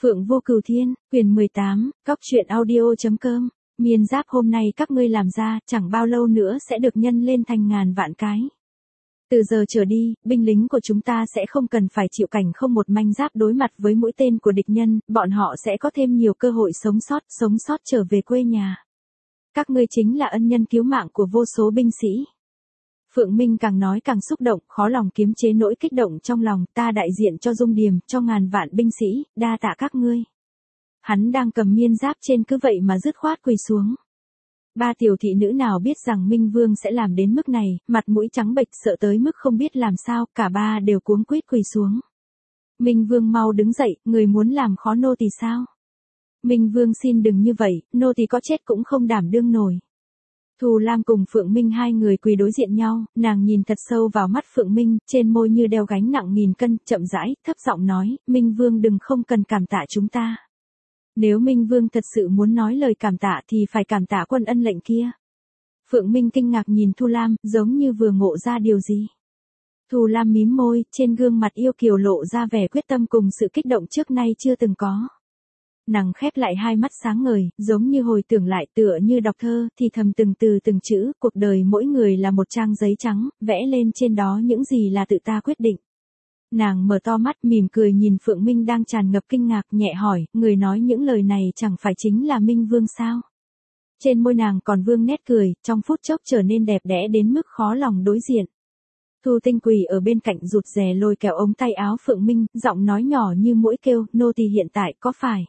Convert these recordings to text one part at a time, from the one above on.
Phượng Vô Cửu Thiên, quyển 18, Cóc truyện audio.com. Miên giáp hôm nay các ngươi làm ra, chẳng bao lâu nữa sẽ được nhân lên thành ngàn vạn cái. Từ giờ trở đi, binh lính của chúng ta sẽ không cần phải chịu cảnh không một manh giáp đối mặt với mũi tên của địch nhân, bọn họ sẽ có thêm nhiều cơ hội sống sót trở về quê nhà. Các ngươi chính là ân nhân cứu mạng của vô số binh sĩ. Phượng Minh càng nói càng xúc động, khó lòng kiềm chế nỗi kích động trong lòng, ta đại diện cho Dung Điềm, cho ngàn vạn binh sĩ, đa tạ các ngươi. Hắn đang cầm miên giáp trên cứ vậy mà dứt khoát quỳ xuống. Ba tiểu thị nữ nào biết rằng Minh Vương sẽ làm đến mức này, mặt mũi trắng bệch sợ tới mức không biết làm sao, cả ba đều cuống quýt quỳ xuống. Minh Vương mau đứng dậy, người muốn làm khó nô tỳ sao? Minh Vương xin đừng như vậy, nô tỳ có chết cũng không đảm đương nổi. Thù Lam cùng Phượng Minh hai người quỳ đối diện nhau, nàng nhìn thật sâu vào mắt Phượng Minh, trên môi như đeo gánh nặng nghìn cân, chậm rãi, thấp giọng nói, Minh Vương đừng không cần cảm tạ chúng ta. Nếu Minh Vương thật sự muốn nói lời cảm tạ thì phải cảm tạ quân ân lệnh kia. Phượng Minh kinh ngạc nhìn Thu Lam, giống như vừa ngộ ra điều gì. Thu Lam mím môi, trên gương mặt yêu kiều lộ ra vẻ quyết tâm cùng sự kích động trước nay chưa từng có. Nàng khép lại hai mắt sáng ngời, giống như hồi tưởng lại tựa như đọc thơ, thì thầm từng từ từng chữ, cuộc đời mỗi người là một trang giấy trắng, vẽ lên trên đó những gì là tự ta quyết định. Nàng mở to mắt mỉm cười nhìn Phượng Minh đang tràn ngập kinh ngạc, nhẹ hỏi, người nói những lời này chẳng phải chính là Minh Vương sao? Trên môi nàng còn vương nét cười, trong phút chốc trở nên đẹp đẽ đến mức khó lòng đối diện. Thu Tinh quỳ ở bên cạnh rụt rè lôi kéo ống tay áo Phượng Minh, giọng nói nhỏ như muỗi kêu, nô tỳ hiện tại có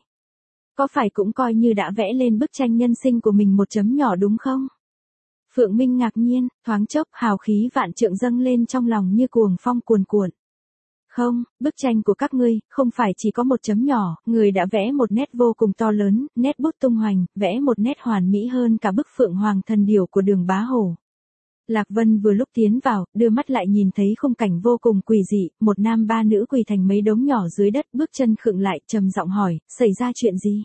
phải cũng coi như đã vẽ lên bức tranh nhân sinh của mình một chấm nhỏ đúng không? Phượng Minh ngạc nhiên, thoáng chốc hào khí vạn trượng dâng lên trong lòng như cuồng phong cuồn cuộn. Không, bức tranh của các ngươi, không phải chỉ có một chấm nhỏ, người đã vẽ một nét vô cùng to lớn, nét bút tung hoành, vẽ một nét hoàn mỹ hơn cả bức Phượng Hoàng thần điểu của Đường Bá Hổ. Lạc Vân vừa lúc tiến vào, đưa mắt lại nhìn thấy khung cảnh vô cùng quỷ dị, một nam ba nữ quỳ thành mấy đống nhỏ dưới đất, bước chân khựng lại, trầm giọng hỏi, xảy ra chuyện gì?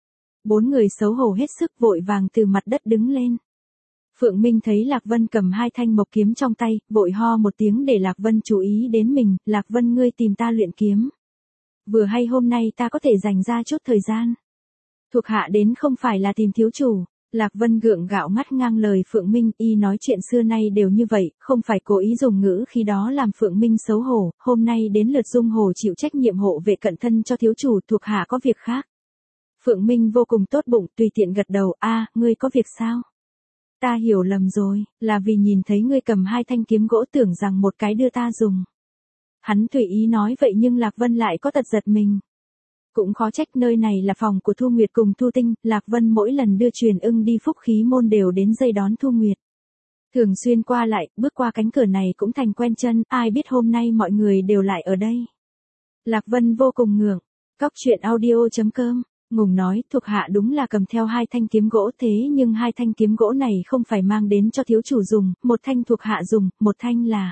Bốn người xấu hổ hết sức vội vàng từ mặt đất đứng lên. Phượng Minh thấy Lạc Vân cầm hai thanh mộc kiếm trong tay, vội ho một tiếng để Lạc Vân chú ý đến mình, Lạc Vân ngươi tìm ta luyện kiếm. Vừa hay hôm nay ta có thể dành ra chút thời gian. Thuộc hạ đến không phải là tìm thiếu chủ. Lạc Vân gượng gạo ngắt ngang lời Phượng Minh, y nói chuyện xưa nay đều như vậy, không phải cố ý dùng ngữ khi đó làm Phượng Minh xấu hổ, hôm nay đến lượt Dung Hồ chịu trách nhiệm hộ vệ cận thân cho thiếu chủ, thuộc hạ có việc khác. Phượng Minh vô cùng tốt bụng, tùy tiện gật đầu, ngươi có việc sao? Ta hiểu lầm rồi, là vì nhìn thấy ngươi cầm hai thanh kiếm gỗ tưởng rằng một cái đưa ta dùng. Hắn tùy ý nói vậy nhưng Lạc Vân lại có tật giật mình. Cũng khó trách nơi này là phòng của Thu Nguyệt cùng Thu Tinh, Lạc Vân mỗi lần đưa truyền ưng đi phúc khí môn đều đến dây đón Thu Nguyệt. Thường xuyên qua lại, bước qua cánh cửa này cũng thành quen chân, ai biết hôm nay mọi người đều lại ở đây. Lạc Vân vô cùng ngượng, Cóc truyện audio.com. Ngùng nói, thuộc hạ đúng là cầm theo hai thanh kiếm gỗ thế nhưng hai thanh kiếm gỗ này không phải mang đến cho thiếu chủ dùng, một thanh thuộc hạ dùng, một thanh là...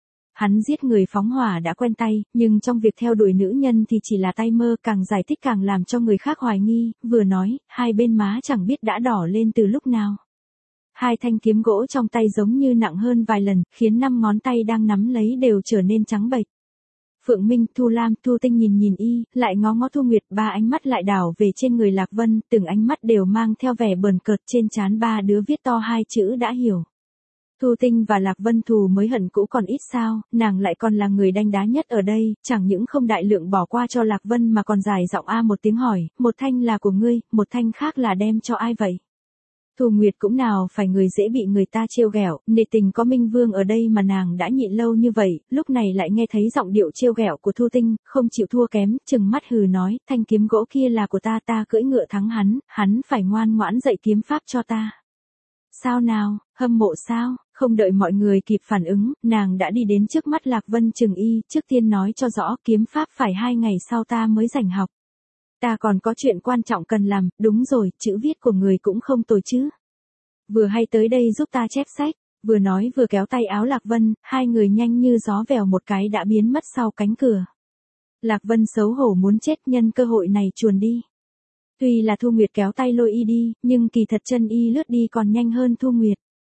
Hắn giết người phóng hỏa đã quen tay, nhưng trong việc theo đuổi nữ nhân thì chỉ là tay mơ, càng giải thích càng làm cho người khác hoài nghi, vừa nói, hai bên má chẳng biết đã đỏ lên từ lúc nào. Hai thanh kiếm gỗ trong tay giống như nặng hơn vài lần, khiến 5 ngón tay đang nắm lấy đều trở nên trắng bệch. Phượng Minh, Thu Lam, Thu Tinh nhìn y, lại ngó ngó Thu Nguyệt, ba ánh mắt lại đảo về trên người Lạc Vân, từng ánh mắt đều mang theo vẻ bờn cợt, trên trán ba đứa viết to hai chữ đã hiểu. Thu Tinh và Lạc Vân thù mới hận cũ còn ít sao, nàng lại còn là người đanh đá nhất ở đây, chẳng những không đại lượng bỏ qua cho Lạc Vân mà còn dài giọng một tiếng hỏi, một thanh là của ngươi, một thanh khác là đem cho ai vậy? Thu Nguyệt cũng nào phải người dễ bị người ta trêu ghẹo, nể tình có Minh Vương ở đây mà nàng đã nhịn lâu như vậy, lúc này lại nghe thấy giọng điệu trêu ghẹo của Thu Tinh, không chịu thua kém, chừng mắt hừ nói, thanh kiếm gỗ kia là của ta cưỡi ngựa thắng hắn phải ngoan ngoãn dạy kiếm pháp cho ta. Sao nào, hâm mộ sao? Không đợi mọi người kịp phản ứng, nàng đã đi đến trước mắt Lạc Vân chừng y, trước tiên nói cho rõ kiếm pháp phải 2 ngày sau ta mới rảnh học. Ta còn có chuyện quan trọng cần làm, đúng rồi, chữ viết của người cũng không tồi chứ. Vừa hay tới đây giúp ta chép sách, vừa nói vừa kéo tay áo Lạc Vân, hai người nhanh như gió vèo một cái đã biến mất sau cánh cửa. Lạc Vân xấu hổ muốn chết nhân cơ hội này chuồn đi. Tuy là Thu Nguyệt kéo tay lôi y đi, nhưng kỳ thật chân y lướt đi còn nhanh hơn Thu Nguyệt.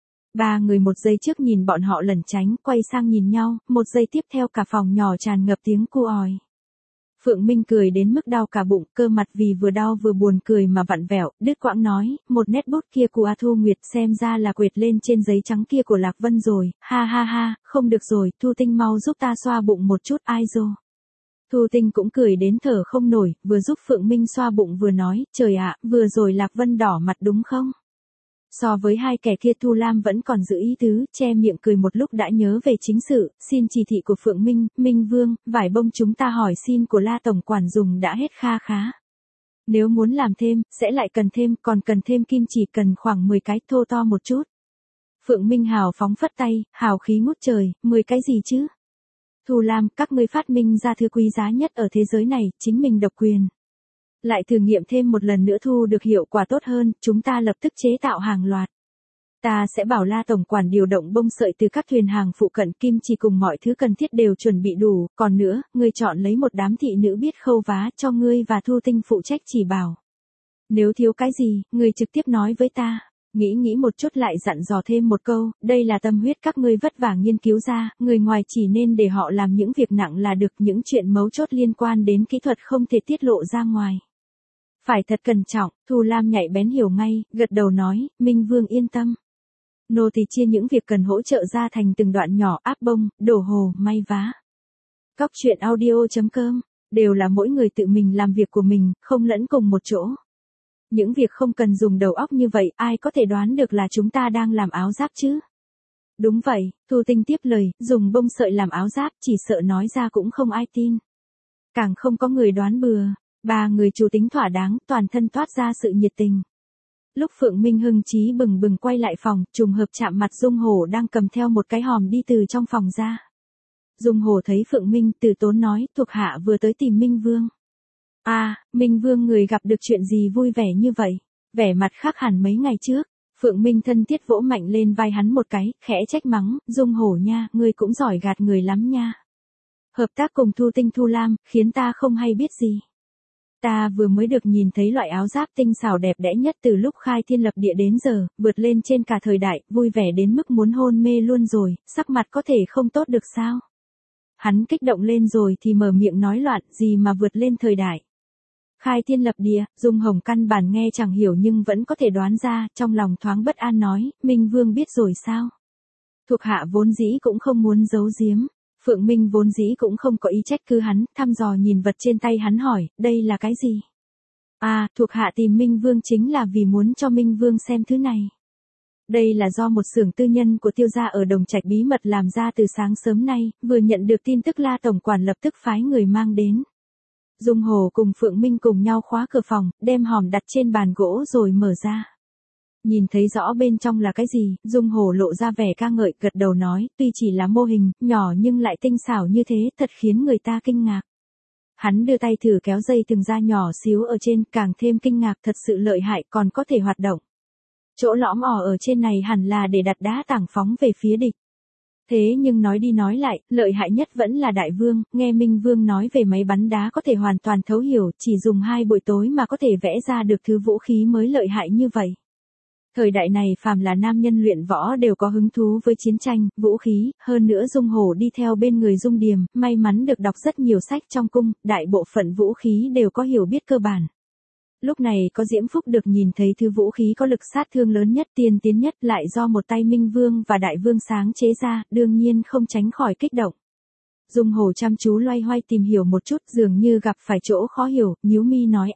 Ba người một giây trước nhìn bọn họ lẩn tránh, quay sang nhìn nhau, một giây tiếp theo cả phòng nhỏ tràn ngập tiếng cu òi. Phượng Minh cười đến mức đau cả bụng, cơ mặt vì vừa đau vừa buồn cười mà vặn vẹo, đứt quãng nói, một nét bút kia của A Thu Nguyệt xem ra là quệt lên trên giấy trắng kia của Lạc Vân rồi, ha ha ha, không được rồi, Thu Tinh mau giúp ta xoa bụng một chút, ai dô. Thu Tinh cũng cười đến thở không nổi, vừa giúp Phượng Minh xoa bụng vừa nói, trời ạ, vừa rồi Lạc Vân đỏ mặt đúng không? So với hai kẻ kia Thu Lam vẫn còn giữ ý tứ, che miệng cười một lúc đã nhớ về chính sự, xin chỉ thị của Phượng Minh, Minh Vương, vải bông chúng ta hỏi xin của La Tổng Quản dùng đã hết kha khá. Nếu muốn làm thêm, sẽ lại cần thêm, còn cần thêm kim chỉ cần khoảng 10 cái thô to một chút. Phượng Minh hào phóng phất tay, hào khí ngút trời, 10 cái gì chứ? Thu Lam, các ngươi phát minh ra thứ quý giá nhất ở thế giới này, chính mình độc quyền. Lại thử nghiệm thêm một lần nữa thu được hiệu quả tốt hơn, chúng ta lập tức chế tạo hàng loạt. Ta sẽ bảo La Tổng Quản điều động bông sợi từ các thuyền hàng phụ cận, kim chỉ cùng mọi thứ cần thiết đều chuẩn bị đủ, còn nữa, ngươi chọn lấy một đám thị nữ biết khâu vá cho ngươi và Thu Tinh phụ trách chỉ bảo. Nếu thiếu cái gì, ngươi trực tiếp nói với ta. Nghĩ một chút lại dặn dò thêm một câu, đây là tâm huyết các ngươi vất vả nghiên cứu ra, người ngoài chỉ nên để họ làm những việc nặng là được, những chuyện mấu chốt liên quan đến kỹ thuật không thể tiết lộ ra ngoài. Phải thật cẩn trọng, Thu Lam nhạy bén hiểu ngay, gật đầu nói, Minh Vương yên tâm. Nô tỳ chia những việc cần hỗ trợ ra thành từng đoạn nhỏ, áp bông, đổ hồ, may vá. Cóc truyện audio.com, đều là mỗi người tự mình làm việc của mình, không lẫn cùng một chỗ. Những việc không cần dùng đầu óc như vậy, ai có thể đoán được là chúng ta đang làm áo giáp chứ? Đúng vậy, Thu Tinh tiếp lời, dùng bông sợi làm áo giáp, chỉ sợ nói ra cũng không ai tin. Càng không có người đoán bừa. Ba người chủ tính thỏa đáng, toàn thân toát ra sự nhiệt tình. Lúc Phượng Minh hưng chí bừng bừng quay lại phòng, trùng hợp chạm mặt Dung Hổ đang cầm theo một cái hòm đi từ trong phòng ra. Dung Hổ thấy Phượng Minh, từ tốn nói, thuộc hạ vừa tới tìm Minh Vương. Minh Vương người gặp được chuyện gì vui vẻ như vậy? Vẻ mặt khác hẳn mấy ngày trước. Phượng Minh thân thiết vỗ mạnh lên vai hắn một cái, khẽ trách mắng, Dung Hổ nha, ngươi cũng giỏi gạt người lắm nha. Hợp tác cùng Thu Tinh Thu Lam, khiến ta không hay biết gì. Ta vừa mới được nhìn thấy loại áo giáp tinh xảo đẹp đẽ nhất từ lúc khai thiên lập địa đến giờ, vượt lên trên cả thời đại, vui vẻ đến mức muốn hôn mê luôn rồi, sắc mặt có thể không tốt được sao? Hắn kích động lên rồi thì mở miệng nói loạn, gì mà vượt lên thời đại. Khai thiên lập địa, Dung Hồng căn bản nghe chẳng hiểu nhưng vẫn có thể đoán ra, trong lòng thoáng bất an nói, Minh Vương biết rồi sao? Thuộc hạ vốn dĩ cũng không muốn giấu giếm. Phượng Minh vốn dĩ cũng không có ý trách cứ hắn, thăm dò nhìn vật trên tay hắn hỏi, đây là cái gì? Thuộc hạ tìm Minh Vương chính là vì muốn cho Minh Vương xem thứ này. Đây là do một xưởng tư nhân của Tiêu gia ở Đồng Trạch bí mật làm ra từ sáng sớm nay, vừa nhận được tin tức La Tổng Quản lập tức phái người mang đến. Dung Hổ cùng Phượng Minh cùng nhau khóa cửa phòng, đem hòm đặt trên bàn gỗ rồi mở ra. Nhìn thấy rõ bên trong là cái gì, Dung Hổ lộ ra vẻ ca ngợi, gật đầu nói, tuy chỉ là mô hình, nhỏ nhưng lại tinh xảo như thế, thật khiến người ta kinh ngạc. Hắn đưa tay thử kéo dây từng da nhỏ xíu ở trên, càng thêm kinh ngạc, thật sự lợi hại, còn có thể hoạt động. Chỗ lõm ỏ ở trên này hẳn là để đặt đá tảng phóng về phía địch. Thế nhưng nói đi nói lại, lợi hại nhất vẫn là Đại Vương, nghe Minh Vương nói về máy bắn đá có thể hoàn toàn thấu hiểu, chỉ dùng 2 buổi tối mà có thể vẽ ra được thứ vũ khí mới lợi hại như vậy. Thời đại này phàm là nam nhân luyện võ đều có hứng thú với chiến tranh, vũ khí, hơn nữa Dung Hổ đi theo bên người Dung Điềm, may mắn được đọc rất nhiều sách trong cung, đại bộ phận vũ khí đều có hiểu biết cơ bản. Lúc này có Diễm Phúc được nhìn thấy thứ vũ khí có lực sát thương lớn nhất, tiên tiến nhất lại do một tay Minh Vương và Đại Vương sáng chế ra, đương nhiên không tránh khỏi kích động. Dung Hổ chăm chú loay hoay tìm hiểu một chút, dường như gặp phải chỗ khó hiểu, nhíu mi nói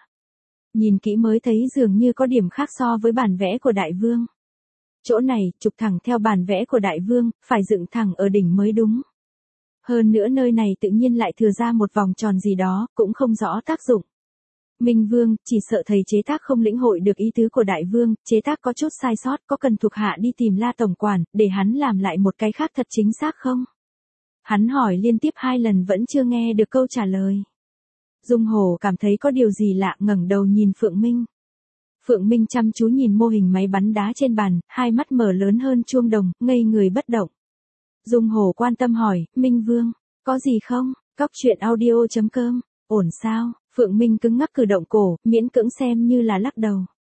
nhìn kỹ mới thấy dường như có điểm khác so với bản vẽ của Đại Vương. Chỗ này, trục thẳng theo bản vẽ của Đại Vương, phải dựng thẳng ở đỉnh mới đúng. Hơn nữa nơi này tự nhiên lại thừa ra một vòng tròn gì đó, cũng không rõ tác dụng. Minh Vương, chỉ sợ thầy chế tác không lĩnh hội được ý tứ của Đại Vương, chế tác có chút sai sót, có cần thuộc hạ đi tìm La Tổng Quản, để hắn làm lại một cái khác thật chính xác không? Hắn hỏi liên tiếp 2 lần vẫn chưa nghe được câu trả lời. Dung Hổ cảm thấy có điều gì lạ, ngẩng đầu nhìn Phượng Minh. Phượng Minh chăm chú nhìn mô hình máy bắn đá trên bàn, hai mắt mở lớn hơn chuông đồng, ngây người bất động. Dung Hổ quan tâm hỏi, Minh Vương, có gì không? Cóc truyện audio.com, ổn sao? Phượng Minh cứng ngắc cử động cổ, miễn cưỡng xem như là lắc đầu.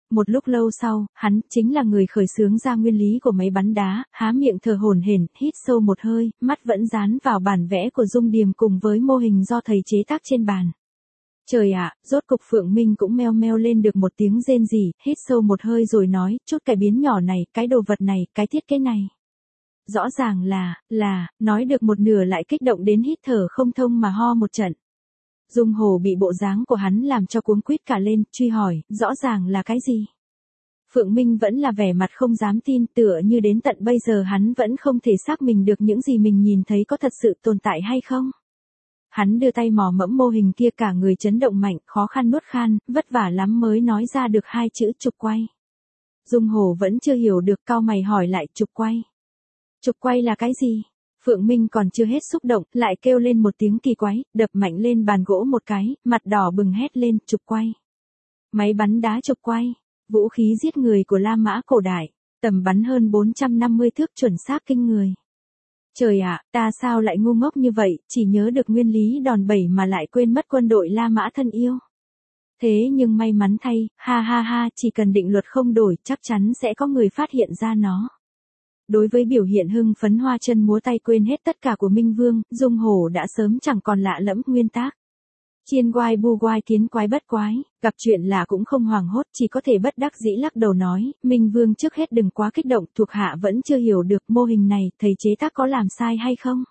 Một lúc lâu sau, hắn chính là người khởi xướng ra nguyên lý của máy bắn đá, há miệng thở hổn hển, hít sâu một hơi, mắt vẫn dán vào bản vẽ của Dung Điềm cùng với mô hình do thầy chế tác trên bàn. Trời ạ, rốt cục Phượng Minh cũng meo meo lên được một tiếng rên rỉ, hít sâu một hơi rồi nói, chút cải biến nhỏ này, cái đồ vật này, cái thiết kế này. Rõ ràng là, nói được một nửa lại kích động đến hít thở không thông mà ho một trận. Dung Hồ bị bộ dáng của hắn làm cho cuống quýt cả lên, truy hỏi, rõ ràng là cái gì? Phượng Minh vẫn là vẻ mặt không dám tin, tựa như đến tận bây giờ hắn vẫn không thể xác minh được những gì mình nhìn thấy có thật sự tồn tại hay không. Hắn đưa tay mò mẫm mô hình kia, cả người chấn động mạnh, khó khăn nuốt khan, vất vả lắm mới nói ra được hai chữ trục quay. Dung Hồ vẫn chưa hiểu được, cau mày hỏi lại, trục quay. Trục quay là cái gì? Phượng Minh còn chưa hết xúc động, lại kêu lên một tiếng kỳ quái, đập mạnh lên bàn gỗ một cái, mặt đỏ bừng hét lên, trục quay. Máy bắn đá trục quay, vũ khí giết người của La Mã cổ đại, tầm bắn hơn 450 thước, chuẩn xác kinh người. Trời ạ, ta sao lại ngu ngốc như vậy, chỉ nhớ được nguyên lý đòn bẩy mà lại quên mất quân đội La Mã thân yêu. Thế nhưng may mắn thay, ha ha ha, chỉ cần định luật không đổi, chắc chắn sẽ có người phát hiện ra nó. Đối với biểu hiện hưng phấn hoa chân múa tay quên hết tất cả của Minh Vương, Dung Hổ đã sớm chẳng còn lạ lẫm nguyên tác. Chiên quai bu quai tiến quái bất quái, gặp chuyện là cũng không hoảng hốt, chỉ có thể bất đắc dĩ lắc đầu nói, Minh Vương trước hết đừng quá kích động, thuộc hạ vẫn chưa hiểu được mô hình này, thầy chế tác có làm sai hay không?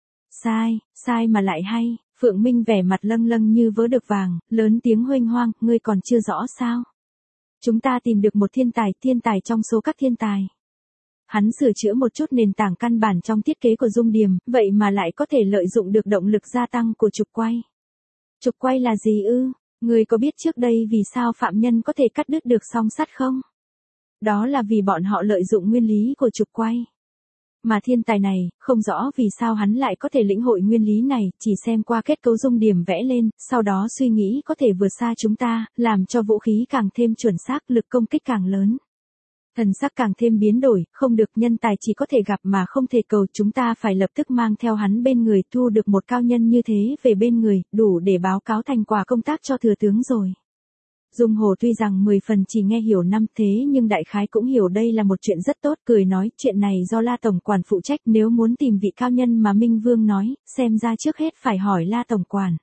Sai mà lại hay, Phượng Minh vẻ mặt lâng lâng như vớ được vàng, lớn tiếng huênh hoang, ngươi còn chưa rõ sao? Chúng ta tìm được một thiên tài trong số các thiên tài. Hắn sửa chữa một chút nền tảng căn bản trong thiết kế của Dung Điềm, vậy mà lại có thể lợi dụng được động lực gia tăng của trục quay. Trục quay là gì ư? Người có biết trước đây vì sao phạm nhân có thể cắt đứt được song sắt không? Đó là vì bọn họ lợi dụng nguyên lý của trục quay. Mà thiên tài này, không rõ vì sao hắn lại có thể lĩnh hội nguyên lý này, chỉ xem qua kết cấu Dung Điềm vẽ lên, sau đó suy nghĩ có thể vượt xa chúng ta, làm cho vũ khí càng thêm chuẩn xác, lực công kích càng lớn. Thần sắc càng thêm biến đổi, không được, nhân tài chỉ có thể gặp mà không thể cầu, chúng ta phải lập tức mang theo hắn bên người, thu được một cao nhân như thế về bên người, đủ để báo cáo thành quả công tác cho thừa tướng rồi. Dung Hồ tuy rằng 10 phần chỉ nghe hiểu năm thế nhưng đại khái cũng hiểu đây là một chuyện rất tốt, cười nói, chuyện này do La Tổng Quản phụ trách, nếu muốn tìm vị cao nhân mà Minh Vương nói, xem ra trước hết phải hỏi La Tổng Quản.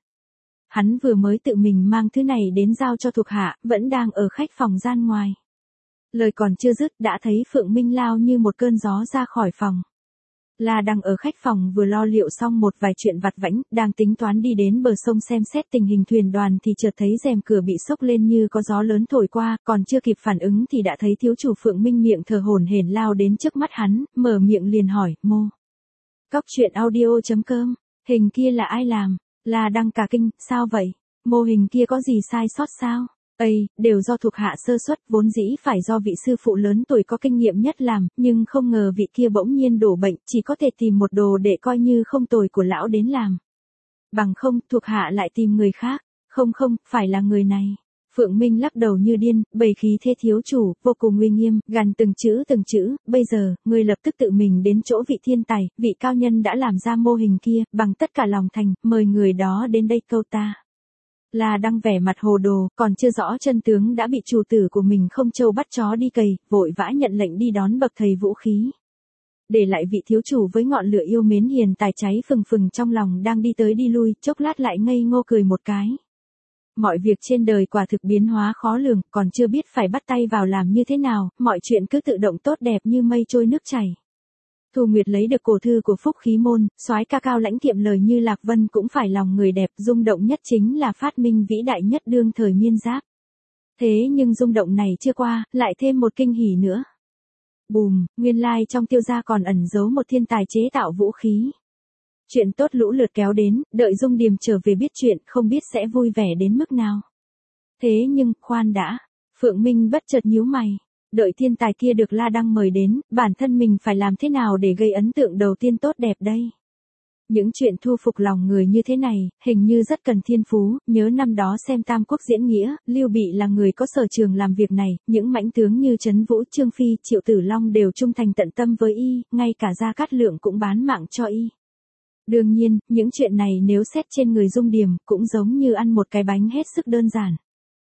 Hắn vừa mới tự mình mang thứ này đến giao cho thuộc hạ, vẫn đang ở khách phòng gian ngoài. Lời còn chưa dứt đã thấy Phượng Minh lao như một cơn gió ra khỏi phòng. La Đăng ở khách phòng vừa lo liệu xong một vài chuyện vặt vãnh, đang tính toán đi đến bờ sông xem xét tình hình thuyền đoàn thì chợt thấy rèm cửa bị xốc lên như có gió lớn thổi qua, còn chưa kịp phản ứng thì đã thấy thiếu chủ Phượng Minh miệng thở hổn hển lao đến trước mắt hắn, mở miệng liền hỏi, mô. Cóc truyện audio.com, hình kia là ai làm? La Đăng cả kinh, sao vậy? Mô hình kia có gì sai sót sao? Đều do thuộc hạ sơ suất, vốn dĩ phải do vị sư phụ lớn tuổi có kinh nghiệm nhất làm, nhưng không ngờ vị kia bỗng nhiên đổ bệnh, chỉ có thể tìm một đồ để coi như không tồi của lão đến làm. Bằng không, thuộc hạ lại tìm người khác. Không, phải là người này. Phượng Minh lắc đầu như điên, bầy khí thế thiếu chủ, vô cùng uy nghiêm, gằn từng chữ, bây giờ, ngươi lập tức tự mình đến chỗ vị thiên tài, vị cao nhân đã làm ra mô hình kia, bằng tất cả lòng thành, mời người đó đến đây câu ta. La Đăng vẻ mặt hồ đồ, còn chưa rõ chân tướng đã bị chủ tử của mình không trâu bắt chó đi cày, vội vã nhận lệnh đi đón bậc thầy vũ khí. Để lại vị thiếu chủ với ngọn lửa yêu mến hiền tài cháy phừng phừng trong lòng đang đi tới đi lui, chốc lát lại ngây ngô cười một cái. Mọi việc trên đời quả thực biến hóa khó lường, còn chưa biết phải bắt tay vào làm như thế nào, mọi chuyện cứ tự động tốt đẹp như mây trôi nước chảy. Thu Nguyệt lấy được cổ thư của Phúc Khí Môn, soái ca cao lãnh kiệm lời như Lạc Vân cũng phải lòng người đẹp, rung động nhất chính là phát minh vĩ đại nhất đương thời Miên Giáp. Thế nhưng rung động này chưa qua, lại thêm một kinh hỉ nữa. Bùm, nguyên lai trong Tiêu gia còn ẩn giấu một thiên tài chế tạo vũ khí. Chuyện tốt lũ lượt kéo đến, đợi Dung Điềm trở về biết chuyện, không biết sẽ vui vẻ đến mức nào. Thế nhưng, khoan đã, Phượng Minh bất chợt nhíu mày. Đợi thiên tài kia được La Đăng mời đến, bản thân mình phải làm thế nào để gây ấn tượng đầu tiên tốt đẹp đây? Những chuyện thu phục lòng người như thế này, hình như rất cần thiên phú, nhớ năm đó xem Tam Quốc diễn nghĩa, Lưu Bị là người có sở trường làm việc này, những mãnh tướng như Trấn Vũ, Trương Phi, Triệu Tử Long đều trung thành tận tâm với y, ngay cả Gia Cát Lượng cũng bán mạng cho y. Đương nhiên, những chuyện này nếu xét trên người Dung Điềm, cũng giống như ăn một cái bánh hết sức đơn giản.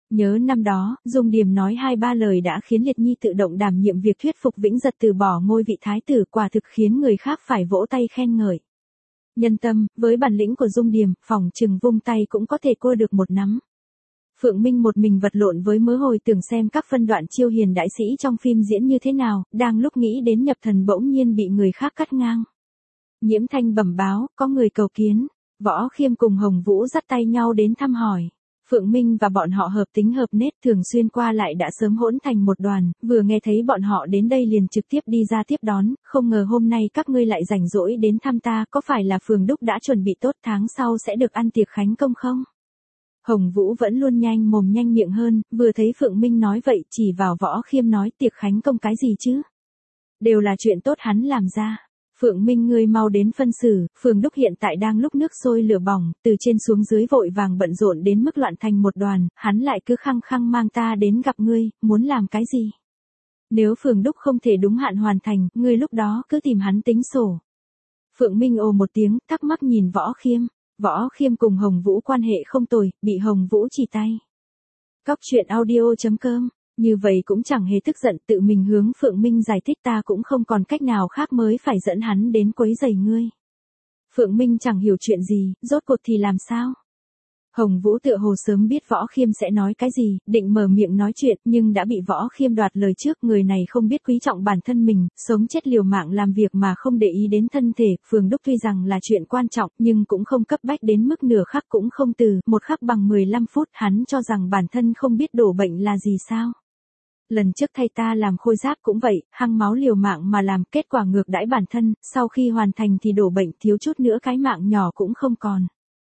Nhớ năm đó, Dung Điềm nói 2-3 lời đã khiến Liệt Nhi tự động đảm nhiệm việc thuyết phục Vĩnh Giật từ bỏ ngôi vị thái tử, quả thực khiến người khác phải vỗ tay khen ngợi. Nhân tâm, với bản lĩnh của Dung Điềm, phỏng chừng vung tay cũng có thể cua được một nắm. Phượng Minh một mình vật lộn với mớ hồi tưởng xem các phân đoạn chiêu hiền đại sĩ trong phim diễn như thế nào, đang lúc nghĩ đến nhập thần bỗng nhiên bị người khác cắt ngang. Nhiễm Thanh bẩm báo, có người cầu kiến. Võ Khiêm cùng Hồng Vũ dắt tay nhau đến thăm hỏi. Phượng Minh và bọn họ hợp tính hợp nết, thường xuyên qua lại đã sớm hỗn thành một đoàn, vừa nghe thấy bọn họ đến đây liền trực tiếp đi ra tiếp đón, không ngờ hôm nay các ngươi lại rảnh rỗi đến thăm ta, có phải là Phường Đúc đã chuẩn bị tốt tháng sau sẽ được ăn tiệc khánh công không? Hồng Vũ vẫn luôn nhanh mồm nhanh miệng hơn, vừa thấy Phượng Minh nói vậy chỉ vào Võ Khiêm nói tiệc khánh công cái gì chứ? Đều là chuyện tốt hắn làm ra. Phượng Minh ngươi mau đến phân xử, Phường Đúc hiện tại đang lúc nước sôi lửa bỏng, từ trên xuống dưới vội vàng bận rộn đến mức loạn thành một đoàn, hắn lại cứ khăng khăng mang ta đến gặp ngươi, muốn làm cái gì? Nếu Phường Đúc không thể đúng hạn hoàn thành, ngươi lúc đó cứ tìm hắn tính sổ. Phượng Minh ồ một tiếng, thắc mắc nhìn Võ Khiêm. Võ Khiêm cùng Hồng Vũ quan hệ không tồi, bị Hồng Vũ chỉ tay. Cóc truyện audio.com. Như vậy cũng chẳng hề tức giận, tự mình hướng Phượng Minh giải thích ta cũng không còn cách nào khác mới phải dẫn hắn đến quấy rầy ngươi. Phượng Minh chẳng hiểu chuyện gì, rốt cuộc thì làm sao? Hồng Vũ tựa hồ sớm biết Võ Khiêm sẽ nói cái gì, định mở miệng nói chuyện nhưng đã bị Võ Khiêm đoạt lời trước, người này không biết quý trọng bản thân mình, sống chết liều mạng làm việc mà không để ý đến thân thể. Phường Đúc tuy rằng là chuyện quan trọng nhưng cũng không cấp bách đến mức nửa khắc cũng không từ, một khắc bằng 15 phút, hắn cho rằng bản thân không biết đổ bệnh là gì sao. Lần trước thay ta làm khôi giáp cũng vậy, hăng máu liều mạng mà làm, kết quả ngược đãi bản thân, sau khi hoàn thành thì đổ bệnh, thiếu chút nữa cái mạng nhỏ cũng không còn.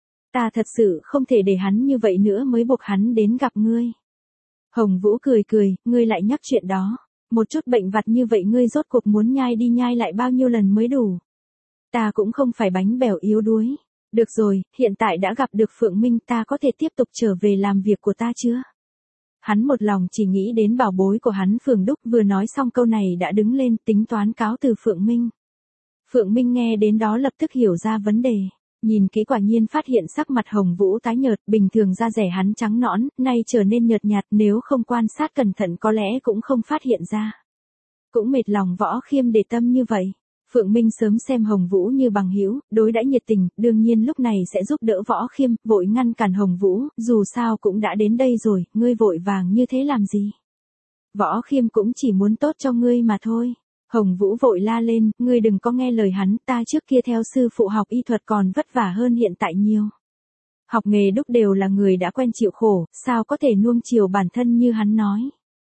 Ta thật sự không thể để hắn như vậy nữa mới buộc hắn đến gặp ngươi. Hồng Vũ cười cười, ngươi lại nhắc chuyện đó. Một chút bệnh vặt như vậy ngươi rốt cuộc muốn nhai đi nhai lại bao nhiêu lần mới đủ. Ta cũng không phải bánh bèo yếu đuối. Được rồi, hiện tại đã gặp được Phượng Minh, ta có thể tiếp tục trở về làm việc của ta chưa? Hắn một lòng chỉ nghĩ đến bảo bối của hắn Phường Đúc, vừa nói xong câu này đã đứng lên tính toán cáo từ Phượng Minh. Phượng Minh nghe đến đó lập tức hiểu ra vấn đề. Nhìn kỹ quả nhiên phát hiện sắc mặt Hồng Vũ tái nhợt, bình thường da rẻ hắn trắng nõn, nay trở nên nhợt nhạt, nếu không quan sát cẩn thận có lẽ cũng không phát hiện ra. Cũng mệt lòng Võ Khiêm để tâm như vậy. Phượng Minh sớm xem Hồng Vũ như bằng hữu, đối đãi nhiệt tình, đương nhiên lúc này sẽ giúp đỡ Võ Khiêm, vội ngăn cản Hồng Vũ, dù sao cũng đã đến đây rồi, ngươi vội vàng như thế làm gì? Võ Khiêm cũng chỉ muốn tốt cho ngươi mà thôi. Hồng Vũ vội la lên, ngươi đừng có nghe lời hắn, ta trước kia theo sư phụ học y thuật còn vất vả hơn hiện tại nhiều. Học nghề đúc đều là người đã quen chịu khổ, sao có thể nuông chiều bản thân như hắn nói.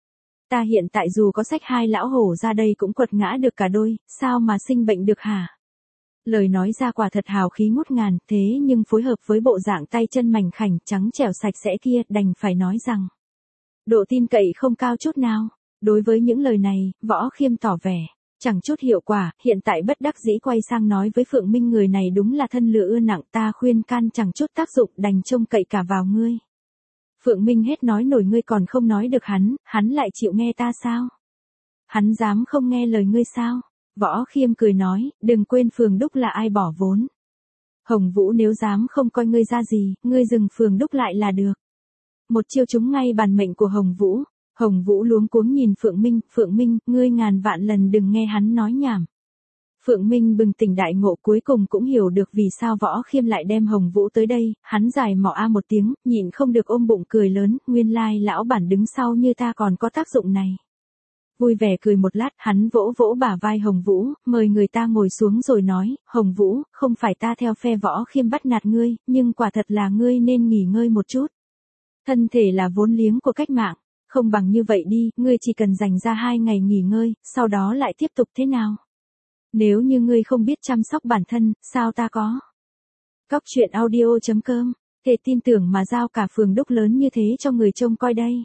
Ta hiện tại dù có xách 2 lão hổ ra đây cũng quật ngã được cả đôi, sao mà sinh bệnh được hả? Lời nói ra quả thật hào khí ngút ngàn, thế nhưng phối hợp với bộ dạng tay chân mảnh khảnh, trắng trẻo sạch sẽ kia, đành phải nói rằng độ tin cậy không cao chút nào. Đối với những lời này, Võ Khiêm tỏ vẻ chẳng chút hiệu quả, hiện tại bất đắc dĩ quay sang nói với Phượng Minh, người này đúng là thân lửa ưa nặng, ta khuyên can chẳng chút tác dụng, đành trông cậy cả vào ngươi. Phượng Minh hết nói nổi, ngươi còn không nói được hắn lại chịu nghe ta sao? Hắn dám không nghe lời ngươi sao? Võ Khiêm cười nói, đừng quên Phường Đúc là ai bỏ vốn. Hồng Vũ nếu dám không coi ngươi ra gì, ngươi dừng Phường Đúc lại là được. Một chiêu trúng ngay bản mệnh của Hồng Vũ. Hồng Vũ luống cuống nhìn Phượng Minh, ngươi ngàn vạn lần đừng nghe hắn nói nhảm. Phượng Minh bừng tỉnh đại ngộ, cuối cùng cũng hiểu được vì sao Võ Khiêm lại đem Hồng Vũ tới đây, hắn dài mỏ a một tiếng, nhịn không được ôm bụng cười lớn, nguyên lai lão bản đứng sau như ta còn có tác dụng này. Vui vẻ cười một lát, hắn vỗ vỗ bả vai Hồng Vũ, mời người ta ngồi xuống rồi nói, Hồng Vũ, không phải ta theo phe Võ Khiêm bắt nạt ngươi, nhưng quả thật là ngươi nên nghỉ ngơi một chút. Thân thể là vốn liếng của cách mạng. Không bằng như vậy đi, ngươi chỉ cần dành ra 2 ngày nghỉ ngơi, sau đó lại tiếp tục thế nào? Nếu như ngươi không biết chăm sóc bản thân, sao ta có? Cóc truyện audio.com, thể tin tưởng mà giao cả Phường Đúc lớn như thế cho người trông coi đây.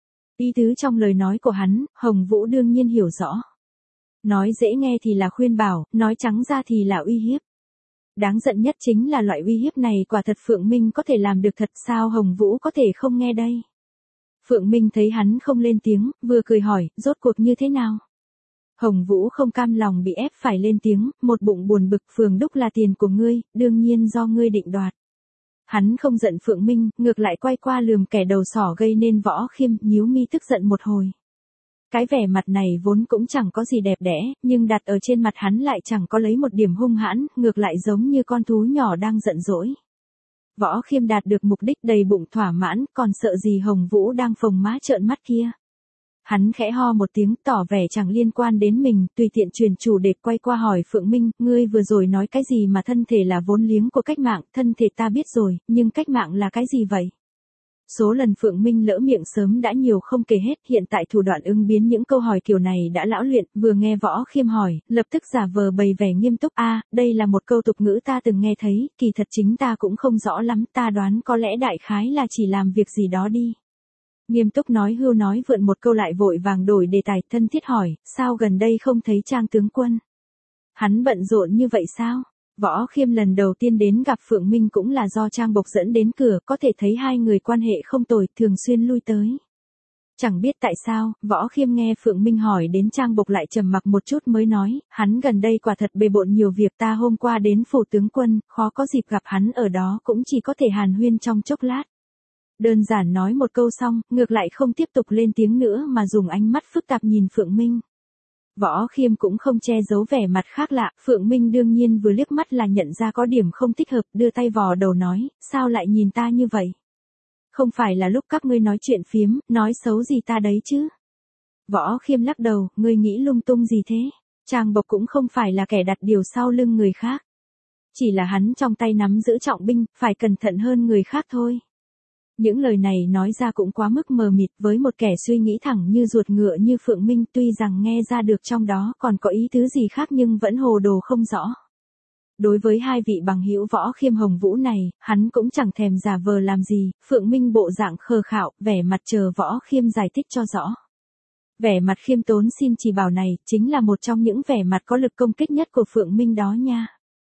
Ý tứ trong lời nói của hắn, Hồng Vũ đương nhiên hiểu rõ. Nói dễ nghe thì là khuyên bảo, nói trắng ra thì là uy hiếp. Đáng giận nhất chính là loại uy hiếp này quả thật Phượng Minh có thể làm được thật, sao Hồng Vũ có thể không nghe đây? Phượng Minh thấy hắn không lên tiếng, vừa cười hỏi, rốt cuộc như thế nào? Hồng Vũ không cam lòng bị ép phải lên tiếng, một bụng buồn bực, Phường Đúc là tiền của ngươi, đương nhiên do ngươi định đoạt. Hắn không giận Phượng Minh, ngược lại quay qua lườm kẻ đầu sỏ gây nên Võ Khiêm, nhíu mi tức giận một hồi. Cái vẻ mặt này vốn cũng chẳng có gì đẹp đẽ, nhưng đặt ở trên mặt hắn lại chẳng có lấy một điểm hung hãn, ngược lại giống như con thú nhỏ đang giận dỗi. Võ Khiêm đạt được mục đích đầy bụng thỏa mãn, còn sợ gì Hồng Vũ đang phồng má trợn mắt kia. Hắn khẽ ho một tiếng tỏ vẻ chẳng liên quan đến mình, tùy tiện truyền chủ đề quay qua hỏi Phượng Minh, ngươi vừa rồi nói cái gì mà thân thể là vốn liếng của cách mạng, thân thể ta biết rồi, nhưng cách mạng là cái gì vậy? Số lần Phượng Minh lỡ miệng sớm đã nhiều không kể hết, hiện tại thủ đoạn ứng biến những câu hỏi kiểu này đã lão luyện, vừa nghe Võ Khiêm hỏi, lập tức giả vờ bày vẻ nghiêm túc, đây là một câu tục ngữ ta từng nghe thấy, kỳ thật chính ta cũng không rõ lắm, ta đoán có lẽ đại khái là chỉ làm việc gì đó đi. Nghiêm túc nói hưu nói vượn một câu lại vội vàng đổi đề tài, thân thiết hỏi, sao gần đây không thấy Trang tướng quân? Hắn bận rộn như vậy sao? Võ Khiêm lần đầu tiên đến gặp Phượng Minh cũng là do Trang Bộc dẫn đến cửa, có thể thấy hai người quan hệ không tồi, thường xuyên lui tới. Chẳng biết tại sao, Võ Khiêm nghe Phượng Minh hỏi đến Trang Bộc lại trầm mặc một chút mới nói, hắn gần đây quả thật bề bộn nhiều việc, ta hôm qua đến phủ tướng quân, khó có dịp gặp hắn ở đó, cũng chỉ có thể hàn huyên trong chốc lát. Đơn giản nói một câu xong, ngược lại không tiếp tục lên tiếng nữa mà dùng ánh mắt phức tạp nhìn Phượng Minh. Võ Khiêm cũng không che giấu vẻ mặt khác lạ, Phượng Minh đương nhiên vừa liếc mắt là nhận ra có điểm không thích hợp, đưa tay vò đầu nói, sao lại nhìn ta như vậy? Không phải là lúc các ngươi nói chuyện phiếm, nói xấu gì ta đấy chứ? Võ Khiêm lắc đầu, ngươi nghĩ lung tung gì thế? Trang Bộc cũng không phải là kẻ đặt điều sau lưng người khác. Chỉ là hắn trong tay nắm giữ trọng binh, phải cẩn thận hơn người khác thôi. Những lời này nói ra cũng quá mức mờ mịt với một kẻ suy nghĩ thẳng như ruột ngựa như Phượng Minh, tuy rằng nghe ra được trong đó còn có ý tứ gì khác nhưng vẫn hồ đồ không rõ. Đối với hai vị bằng hữu Võ Khiêm Hồng Vũ này, hắn cũng chẳng thèm giả vờ làm gì, Phượng Minh bộ dạng khờ khạo, vẻ mặt chờ Võ Khiêm giải thích cho rõ. Vẻ mặt khiêm tốn xin chỉ bảo này, chính là một trong những vẻ mặt có lực công kích nhất của Phượng Minh đó nha.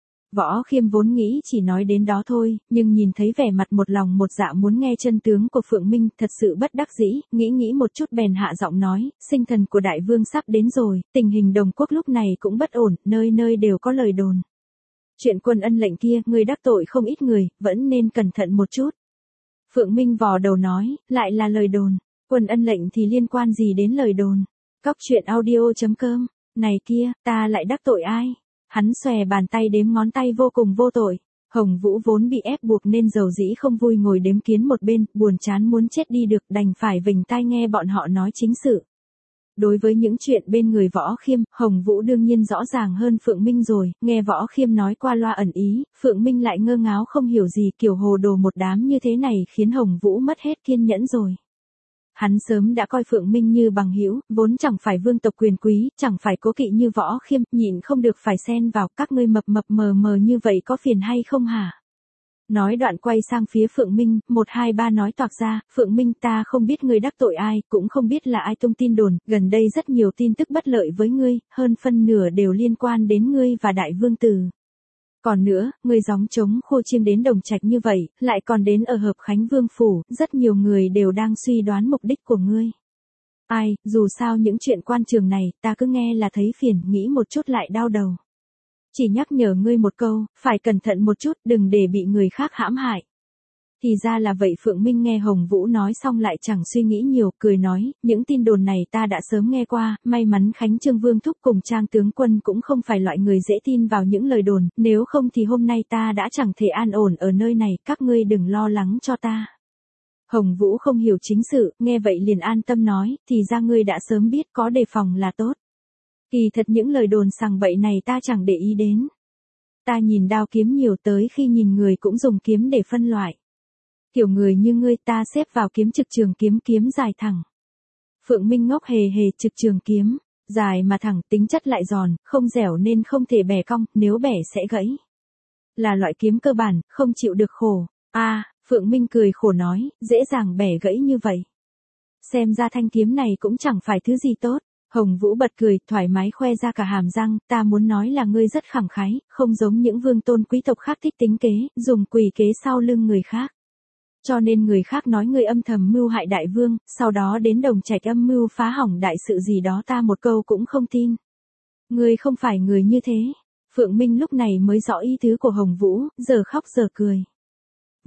Võ Khiêm vốn nghĩ chỉ nói đến đó thôi, nhưng nhìn thấy vẻ mặt một lòng một dạ muốn nghe chân tướng của Phượng Minh, thật sự bất đắc dĩ, nghĩ một chút bèn hạ giọng nói, sinh thần của đại vương sắp đến rồi, tình hình Đồng Quốc lúc này cũng bất ổn, nơi nơi đều có lời đồn. Chuyện Quân Ân lệnh kia, người đắc tội không ít người, vẫn nên cẩn thận một chút. Phượng Minh vò đầu nói, lại là lời đồn, Quân Ân lệnh thì liên quan gì đến lời đồn? Cóc truyện audio.com, này kia, ta lại đắc tội ai? Hắn xòe bàn tay đếm ngón tay vô cùng vô tội. Hồng Vũ vốn bị ép buộc nên dầu dĩ không vui ngồi đếm kiến một bên, buồn chán muốn chết đi được, đành phải vểnh tai nghe bọn họ nói chính sự. Đối với những chuyện bên người Võ Khiêm, Hồng Vũ đương nhiên rõ ràng hơn Phượng Minh rồi, nghe Võ Khiêm nói qua loa ẩn ý, Phượng Minh lại ngơ ngáo không hiểu gì, kiểu hồ đồ một đám như thế này khiến Hồng Vũ mất hết kiên nhẫn rồi. Hắn sớm đã coi Phượng Minh như bằng hữu, vốn chẳng phải vương tộc quyền quý, chẳng phải cố kỵ như Võ Khiêm, nhịn không được phải xen vào, các ngươi mập mờ mờ như vậy có phiền hay không hả? Nói đoạn quay sang phía Phượng Minh, 1, 2, 3 nói toạc ra, Phượng Minh ta không biết ngươi đắc tội ai, cũng không biết là ai tung tin đồn, gần đây rất nhiều tin tức bất lợi với ngươi, hơn phân nửa đều liên quan đến ngươi và đại vương tử. Còn nữa, ngươi gióng trống khô chiêng đến Đồng Trạch như vậy, lại còn đến ở Hợp Khánh Vương Phủ, rất nhiều người đều đang suy đoán mục đích của ngươi. Ai, dù sao những chuyện quan trường này, ta cứ nghe là thấy phiền, nghĩ một chút lại đau đầu. Chỉ nhắc nhở ngươi một câu, phải cẩn thận một chút, đừng để bị người khác hãm hại. Thì ra là vậy. Phượng Minh nghe Hồng Vũ nói xong lại chẳng suy nghĩ nhiều, cười nói, những tin đồn này ta đã sớm nghe qua, may mắn Khánh Trương Vương thúc cùng Trang tướng quân cũng không phải loại người dễ tin vào những lời đồn, nếu không thì hôm nay ta đã chẳng thể an ổn ở nơi này, các ngươi đừng lo lắng cho ta. Hồng Vũ không hiểu chính sự, nghe vậy liền an tâm nói, thì ra ngươi đã sớm biết, có đề phòng là tốt. Kỳ thật những lời đồn sằng bậy này ta chẳng để ý đến. Ta nhìn đao kiếm nhiều, tới khi nhìn người cũng dùng kiếm để phân loại. Kiểu người như ngươi ta xếp vào kiếm trực trường kiếm, kiếm dài thẳng. Phượng Minh ngốc hề hề, trực trường kiếm, dài mà thẳng, tính chất lại giòn, không dẻo nên không thể bẻ cong, nếu bẻ sẽ gãy. Là loại kiếm cơ bản, không chịu được khổ. Phượng Minh cười khổ nói, dễ dàng bẻ gãy như vậy. Xem ra thanh kiếm này cũng chẳng phải thứ gì tốt. Hồng Vũ bật cười, thoải mái khoe ra cả hàm răng, ta muốn nói là ngươi rất khẳng khái, không giống những vương tôn quý tộc khác thích tính kế, dùng quỷ kế sau lưng người khác. Cho nên người khác nói ngươi âm thầm mưu hại đại vương, sau đó đến Đồng Trạch âm mưu phá hỏng đại sự gì đó ta một câu cũng không tin. Ngươi không phải người như thế. Phượng Minh lúc này mới rõ ý tứ của Hồng Vũ, giờ khóc giờ cười.